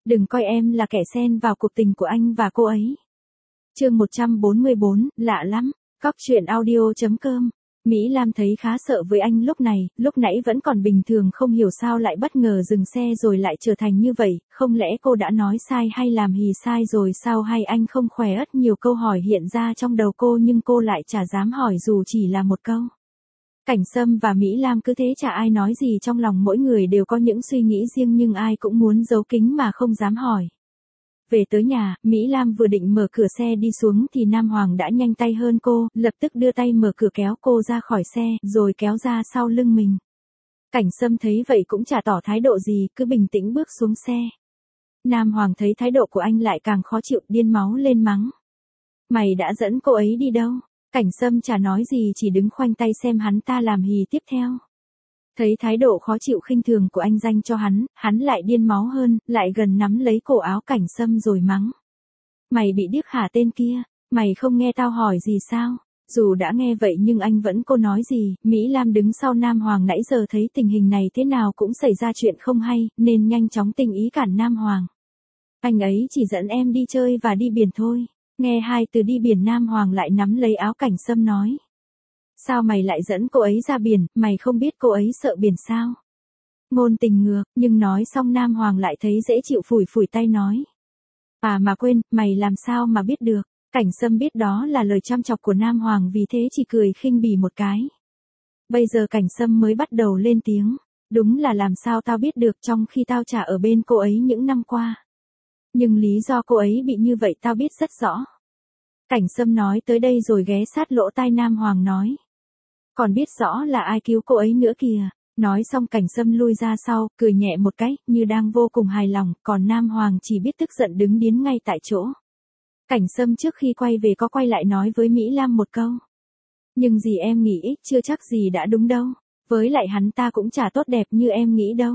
Đừng coi em là kẻ xen vào cuộc tình của anh và cô ấy. Chương 144, lạ lắm. Cóc truyện audio.com. Mỹ Lam thấy khá sợ với anh lúc này, lúc nãy vẫn còn bình thường không hiểu sao lại bất ngờ dừng xe rồi lại trở thành như vậy, không lẽ cô đã nói sai hay làm hì sai rồi sao hay anh không khỏe ất nhiều câu hỏi hiện ra trong đầu cô nhưng cô lại chả dám hỏi dù chỉ là một câu. Cảnh Sâm và Mỹ Lam cứ thế chả ai nói gì trong lòng mỗi người đều có những suy nghĩ riêng nhưng ai cũng muốn giấu kín mà không dám hỏi. Về tới nhà, Mỹ Lam vừa định mở cửa xe đi xuống thì Nam Hoàng đã nhanh tay hơn cô, lập tức đưa tay mở cửa kéo cô ra khỏi xe, rồi kéo ra sau lưng mình. Cảnh Sâm thấy vậy cũng chả tỏ thái độ gì, cứ bình tĩnh bước xuống xe. Nam Hoàng thấy thái độ của anh lại càng khó chịu, điên máu lên mắng. Mày đã dẫn cô ấy đi đâu? Cảnh Sâm chả nói gì chỉ đứng khoanh tay xem hắn ta làm hì tiếp theo. Thấy thái độ khó chịu khinh thường của anh dành cho hắn lại điên máu hơn, lại gần nắm lấy cổ áo Cảnh Sâm rồi mắng. Mày bị điếc hả tên kia, mày không nghe tao hỏi gì sao? Dù đã nghe vậy nhưng anh vẫn cô nói gì, Mỹ Lam đứng sau Nam Hoàng nãy giờ thấy tình hình này thế nào cũng xảy ra chuyện không hay, nên nhanh chóng tình ý cản Nam Hoàng. Anh ấy chỉ dẫn em đi chơi và đi biển thôi. Nghe hai từ đi biển Nam Hoàng lại nắm lấy áo Cảnh Sâm nói. Sao mày lại dẫn cô ấy ra biển, mày không biết cô ấy sợ biển sao? Ngôn tình ngược, nhưng nói xong Nam Hoàng lại thấy dễ chịu phủi phủi tay nói. À mà quên, mày làm sao mà biết được? Cảnh Sâm biết đó là lời chăm chọc của Nam Hoàng vì thế chỉ cười khinh bỉ một cái. Bây giờ Cảnh Sâm mới bắt đầu lên tiếng. Đúng là làm sao tao biết được trong khi tao chả ở bên cô ấy những năm qua. Nhưng lý do cô ấy bị như vậy tao biết rất rõ. Cảnh Sâm nói tới đây rồi ghé sát lỗ tai Nam Hoàng nói. Còn biết rõ là ai cứu cô ấy nữa kìa. Nói xong Cảnh Sâm lui ra sau, cười nhẹ một cái, như đang vô cùng hài lòng, còn Nam Hoàng chỉ biết tức giận đứng điếng ngay tại chỗ. Cảnh Sâm trước khi quay về có quay lại nói với Mỹ Lam một câu. Nhưng gì em nghĩ, chưa chắc gì đã đúng đâu. Với lại hắn ta cũng chả tốt đẹp như em nghĩ đâu.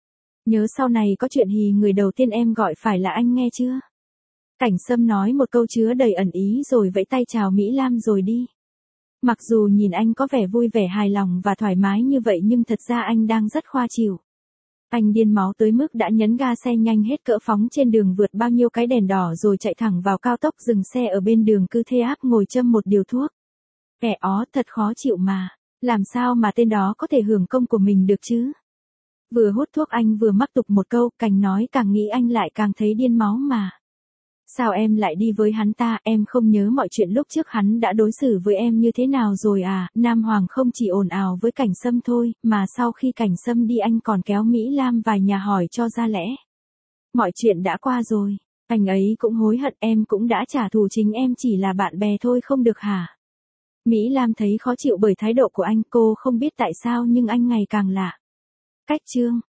Nhớ sau này có chuyện hì người đầu tiên em gọi phải là anh nghe chưa? Cảnh Sâm nói một câu chứa đầy ẩn ý rồi vẫy tay chào Mỹ Lam rồi đi. Mặc dù nhìn anh có vẻ vui vẻ hài lòng và thoải mái như vậy nhưng thật ra anh đang rất khoa chịu. Anh điên máu tới mức đã nhấn ga xe nhanh hết cỡ phóng trên đường vượt bao nhiêu cái đèn đỏ rồi chạy thẳng vào cao tốc dừng xe ở bên đường cứ thế áp ngồi châm một điều thuốc. Ẻ ó thật khó chịu mà, làm sao mà tên đó có thể hưởng công của mình được chứ? Vừa hút thuốc anh vừa mắc tục một câu, càng nói càng nghĩ anh lại càng thấy điên máu mà. Sao em lại đi với hắn ta, em không nhớ mọi chuyện lúc trước hắn đã đối xử với em như thế nào rồi à? Nam Hoàng không chỉ ồn ào với Cảnh Sâm thôi, mà sau khi Cảnh Sâm đi anh còn kéo Mỹ Lam vài nhà hỏi cho ra lẽ. Mọi chuyện đã qua rồi, anh ấy cũng hối hận, em cũng đã trả thù, chính em chỉ là bạn bè thôi không được hả? Mỹ Lam thấy khó chịu bởi thái độ của anh, cô không biết tại sao nhưng anh ngày càng lạ. Cách chương